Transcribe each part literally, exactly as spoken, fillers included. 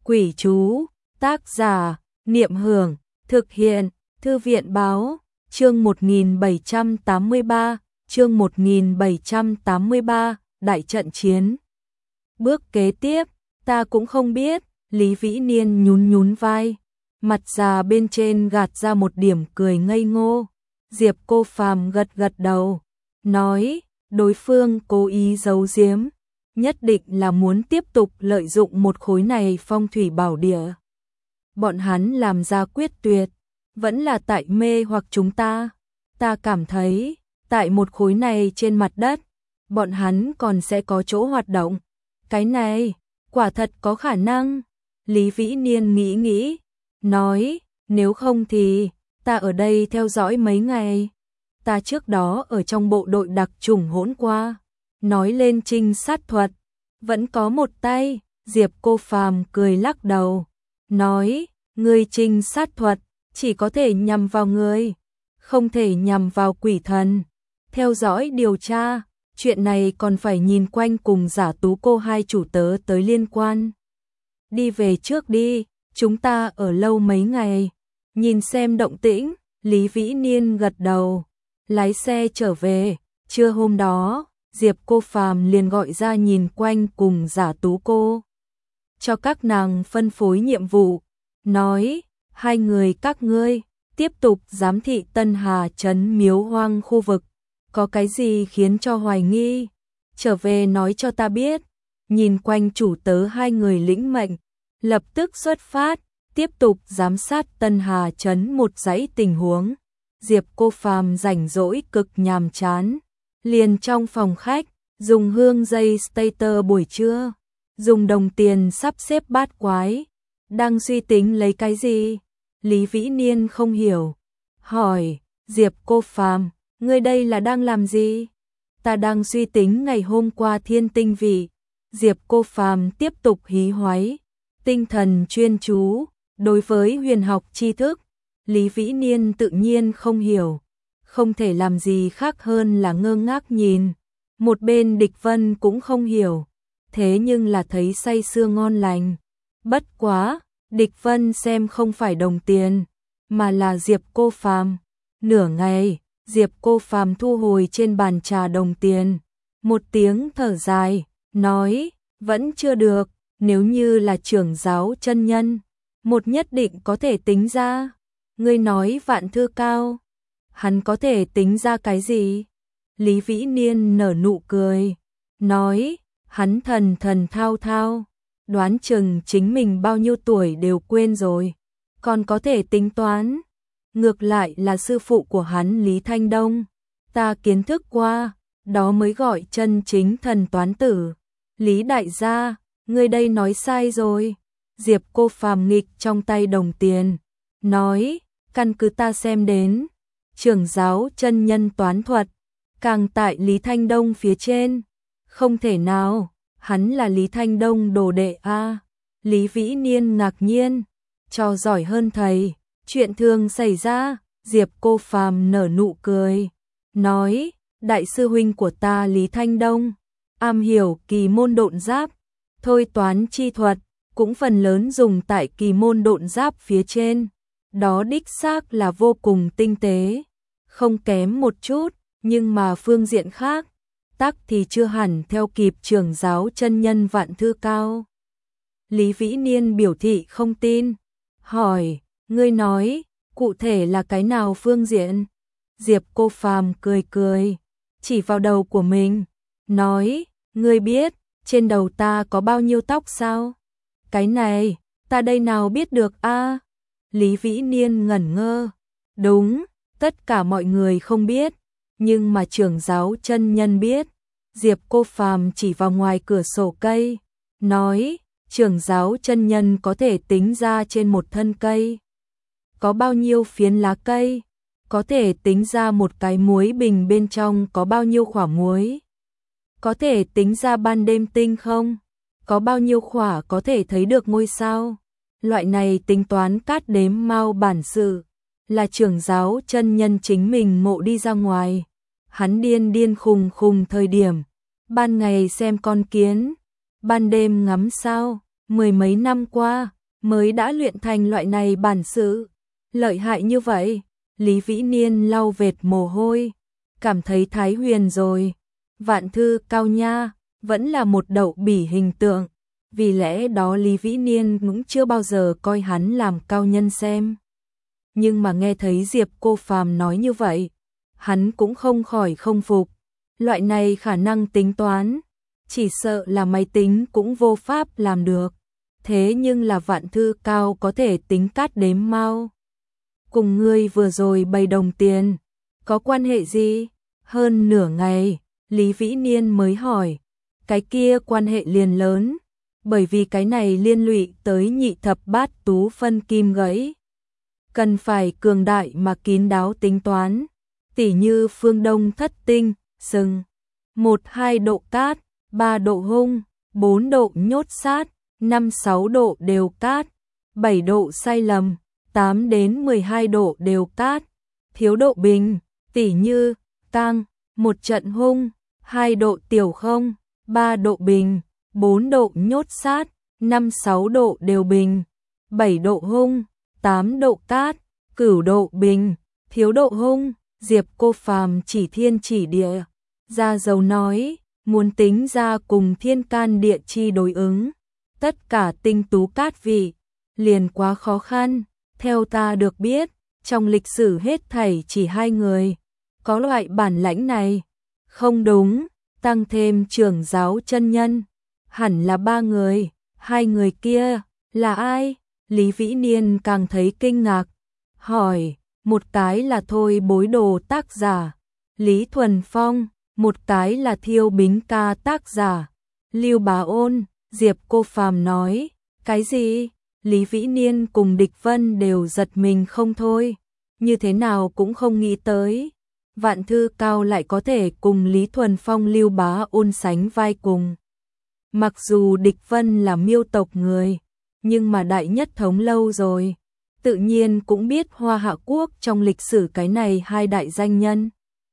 Quỷ chú, tác giả, Niệm Hưởng, thực hiện, Thư viện báo, chương một nghìn bảy trăm tám mươi ba, chương một nghìn bảy trăm tám mươi ba, đại trận chiến. Bước kế tiếp, ta cũng không biết, Lý Vĩ Niên nhún nhún vai, mặt già bên trên gạt ra một điểm cười ngây ngô. Diệp Cô Phàm gật gật đầu, nói, đối phương cố ý giấu giếm, nhất định là muốn tiếp tục lợi dụng một khối này phong thủy bảo địa. Bọn hắn làm ra quyết tuyệt, vẫn là tại mê hoặc chúng ta. Ta cảm thấy, tại một khối này trên mặt đất, bọn hắn còn sẽ có chỗ hoạt động. Cái này, quả thật có khả năng. Lý Vĩ Niên nghĩ nghĩ, nói, nếu không thì, ta ở đây theo dõi mấy ngày. Ta trước đó ở trong bộ đội đặc chủng hỗn qua. Nói lên trinh sát thuật, vẫn có một tay. Diệp Cô Phàm cười lắc đầu, nói, người trinh sát thuật chỉ có thể nhằm vào người, không thể nhằm vào quỷ thần. Theo dõi điều tra, chuyện này còn phải nhìn quanh cùng Giả Tú cô hai chủ tớ tới liên quan. Đi về trước đi, chúng ta ở lâu mấy ngày, nhìn xem động tĩnh. Lý Vĩ Niên gật đầu, lái xe trở về. Trưa hôm đó, Diệp Cô Phàm liền gọi ra nhìn quanh cùng Giả Tú cô, cho các nàng phân phối nhiệm vụ, nói, hai người các ngươi tiếp tục giám thị Tân Hà trấn Miếu Hoang khu vực, có cái gì khiến cho hoài nghi, trở về nói cho ta biết. Nhìn quanh chủ tớ hai người lĩnh mệnh, lập tức xuất phát, tiếp tục giám sát Tân Hà trấn một dãy tình huống. Diệp Cô Phàm rảnh rỗi cực nhàm chán, liền trong phòng khách, dùng hương dây starter buổi trưa, dùng đồng tiền sắp xếp bát quái, đang suy tính lấy cái gì. Lý Vĩ Niên không hiểu, hỏi, Diệp Cô Phàm, ngươi đây là đang làm gì? Ta đang suy tính ngày hôm qua thiên tinh vị. Diệp Cô Phàm tiếp tục hí hoáy, tinh thần chuyên chú, đối với huyền học tri thức. Lý Vĩ Niên tự nhiên không hiểu, không thể làm gì khác hơn là ngơ ngác nhìn. Một bên Địch Vân cũng không hiểu, thế nhưng là thấy say sưa ngon lành. Bất quá, Địch Vân xem không phải đồng tiền, mà là Diệp Cô Phàm. Nửa ngày, Diệp Cô Phàm thu hồi trên bàn trà đồng tiền, một tiếng thở dài, nói, vẫn chưa được, nếu như là trưởng giáo chân nhân, một nhất định có thể tính ra. Ngươi nói Vạn Thư Cao, hắn có thể tính ra cái gì? Lý Vĩ Niên nở nụ cười, nói, hắn thần thần thao thao, đoán chừng chính mình bao nhiêu tuổi đều quên rồi, còn có thể tính toán. Ngược lại là sư phụ của hắn Lý Thanh Đông, ta kiến thức qua, đó mới gọi chân chính thần toán tử. Lý đại gia, ngươi đây nói sai rồi. Diệp Cô Phàm nghịch trong tay đồng tiền, nói, căn cứ ta xem đến, trưởng giáo chân nhân toán thuật, càng tại Lý Thanh Đông phía trên. Không thể nào, hắn là Lý Thanh Đông đồ đệ a. Lý Vĩ Niên ngạc nhiên, cho giỏi hơn thầy, chuyện thường xảy ra. Diệp Cô Phàm nở nụ cười, nói, đại sư huynh của ta Lý Thanh Đông, am hiểu kỳ môn độn giáp, thôi toán chi thuật, cũng phần lớn dùng tại kỳ môn độn giáp phía trên. Đó đích xác là vô cùng tinh tế, không kém một chút, nhưng mà phương diện khác, tắc thì chưa hẳn theo kịp trưởng giáo chân nhân Vạn Thư Cao. Lý Vĩ Niên biểu thị không tin, hỏi, ngươi nói, cụ thể là cái nào phương diện? Diệp Cô Phàm cười cười, chỉ vào đầu của mình, nói, ngươi biết, trên đầu ta có bao nhiêu tóc sao? Cái này, ta đây nào biết được a? Lý Vĩ Niên ngẩn ngơ, đúng, tất cả mọi người không biết, nhưng mà trưởng giáo chân nhân biết. Diệp Cô Phàm chỉ vào ngoài cửa sổ cây, nói, trưởng giáo chân nhân có thể tính ra trên một thân cây có bao nhiêu phiến lá cây, có thể tính ra một cái muối bình bên trong có bao nhiêu khỏa muối, có thể tính ra ban đêm tinh không, có bao nhiêu khỏa có thể thấy được ngôi sao. Loại này tính toán cát đếm mau bản sự, là trưởng giáo chân nhân chính mình mộ đi ra ngoài. Hắn điên điên khùng khùng thời điểm, ban ngày xem con kiến, ban đêm ngắm sao, mười mấy năm qua mới đã luyện thành loại này bản sự, lợi hại như vậy. Lý Vĩ Niên lau vệt mồ hôi, cảm thấy Thái Huyền rồi. Vạn Thư Cao nha, vẫn là một đậu bỉ hình tượng, vì lẽ đó Lý Vĩ Niên cũng chưa bao giờ coi hắn làm cao nhân xem. Nhưng mà nghe thấy Diệp Cô Phàm nói như vậy, hắn cũng không khỏi không phục. Loại này khả năng tính toán, chỉ sợ là máy tính cũng vô pháp làm được. Thế nhưng là Vạn Thư Cao có thể tính cát đếm mau. Cùng ngươi vừa rồi bày đồng tiền, có quan hệ gì? Hơn nửa ngày, Lý Vĩ Niên mới hỏi. Cái kia quan hệ liền lớn, bởi vì cái này liên lụy tới nhị thập bát tú phân kim gãy. Cần phải cường đại mà kín đáo tính toán, tỉ như phương đông thất tinh, sừng, một hai độ cát, ba độ hung, bốn độ nhốt sát, năm sáu độ đều cát, bảy độ sai lầm, tám đến mười hai độ đều cát, thiếu độ bình, tỉ như tăng, một trận hung, hai độ tiểu không, ba độ bình, bốn độ nhốt sát, năm sáu độ đều bình, bảy độ hung, tám độ cát, cửu độ bình, thiếu độ hung. Diệp Cô Phàm chỉ thiên chỉ địa, ra dấu nói, muốn tính ra cùng thiên can địa chi đối ứng, tất cả tinh tú cát vị, liền quá khó khăn. Theo ta được biết, trong lịch sử hết thảy chỉ hai người có loại bản lãnh này. Không đúng, tăng thêm trưởng giáo chân nhân, hẳn là ba người. Hai người kia là ai? Lý Vĩ Niên càng thấy kinh ngạc, hỏi. Một cái là Thôi Bối Đồ tác giả Lý Thuần Phong, một cái là Thiêu Bính Ca tác giả Lưu Bá Ôn. Diệp Cô Phàm nói. Cái gì? Lý Vĩ Niên cùng Địch Vân đều giật mình không thôi, như thế nào cũng không nghĩ tới Vạn Thư Cao lại có thể cùng Lý Thuần Phong, Lưu Bá Ôn sánh vai cùng. Mặc dù Địch Vân là Miêu tộc người, nhưng mà đại nhất thống lâu rồi, tự nhiên cũng biết Hoa Hạ Quốc trong lịch sử cái này hai đại danh nhân.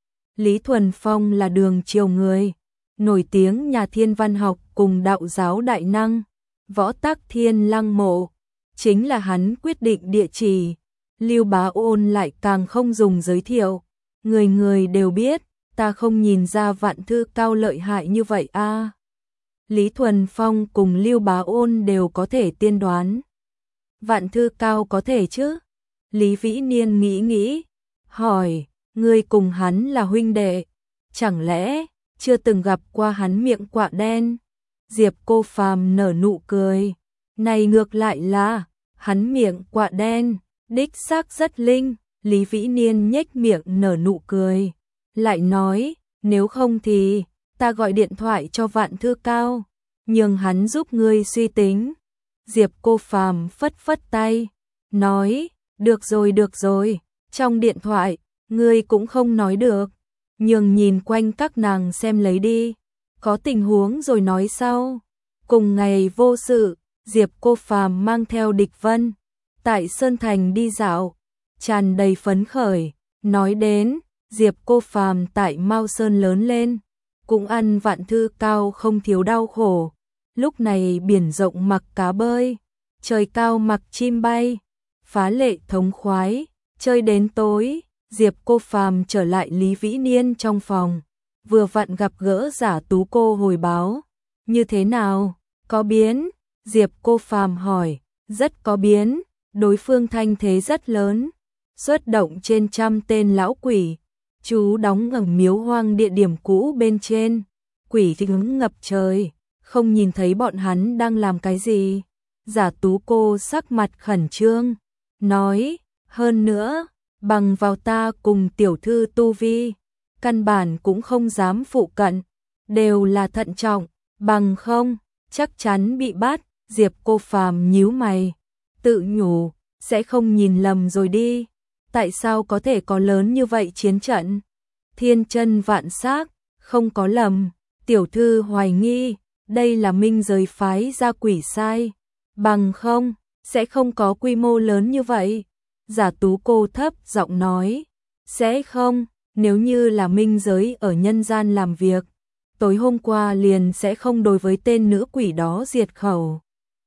Lý Thuần Phong là Đường Triều người, nổi tiếng nhà thiên văn học cùng đạo giáo đại năng, Võ Tắc Thiên Lăng mộ, chính là hắn quyết định địa chỉ. Lưu Bá Ôn lại càng không dùng giới thiệu, người người đều biết, ta không nhìn ra Vạn Thư Cao lợi hại như vậy a. À. Lý Thuần Phong cùng Lưu Bá Ôn đều có thể tiên đoán, Vạn Thư Cao có thể chứ? Lý Vĩ Niên nghĩ nghĩ, hỏi, ngươi cùng hắn là huynh đệ, chẳng lẽ chưa từng gặp qua hắn miệng quạ đen? Diệp Cô Phàm nở nụ cười, này ngược lại là, hắn miệng quạ đen, đích xác rất linh. Lý Vĩ Niên nhếch miệng nở nụ cười, lại nói, nếu không thì, ta gọi điện thoại cho Vạn Thư Cao, nhường hắn giúp ngươi suy tính. Diệp Cô Phàm phất phất tay, nói, được rồi được rồi, trong điện thoại, ngươi cũng không nói được, nhường nhìn quanh các nàng xem lấy đi, có tình huống rồi nói sau. Cùng ngày vô sự, Diệp Cô Phàm mang theo Địch Vân, tại Sơn Thành đi dạo, tràn đầy phấn khởi. Nói đến, Diệp Cô Phàm tại Mao Sơn lớn lên, cũng ăn Vạn Thư Cao không thiếu đau khổ. Lúc này biển rộng mặc cá bơi, trời cao mặc chim bay, phá lệ thống khoái. Chơi đến tối, Diệp Cô Phàm trở lại Lý Vĩ Niên trong phòng, vừa vặn gặp gỡ Giả Tú cô hồi báo. Như thế nào? Có biến? Diệp Cô Phàm hỏi. Rất có biến, đối phương thanh thế rất lớn, xuất động trên trăm tên lão quỷ, chú đóng ở miếu hoang địa điểm cũ bên trên, quỷ thì hứng ngập trời, không nhìn thấy bọn hắn đang làm cái gì. Giả Tú cô sắc mặt khẩn trương, nói, hơn nữa, bằng vào ta cùng tiểu thư tu vi, căn bản cũng không dám phụ cận, đều là thận trọng, bằng không, chắc chắn bị bắt. Diệp Cô Phàm nhíu mày, tự nhủ, sẽ không nhìn lầm rồi đi, tại sao có thể có lớn như vậy chiến trận? Thiên chân vạn xác, không có lầm, tiểu thư hoài nghi, đây là minh giới phái ra quỷ sai, bằng không, sẽ không có quy mô lớn như vậy. Giả Tú cô thấp giọng nói, sẽ không, nếu như là minh giới ở nhân gian làm việc, tối hôm qua liền sẽ không đối với tên nữ quỷ đó diệt khẩu.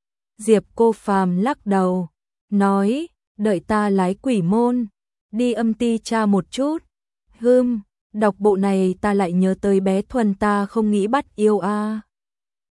Diệp Cô Phàm lắc đầu, nói, đợi ta lái quỷ môn, đi âm ty tra một chút. Hừm, đọc bộ này ta lại nhớ tới bé Thuần ta không nghĩ bắt yêu a. À.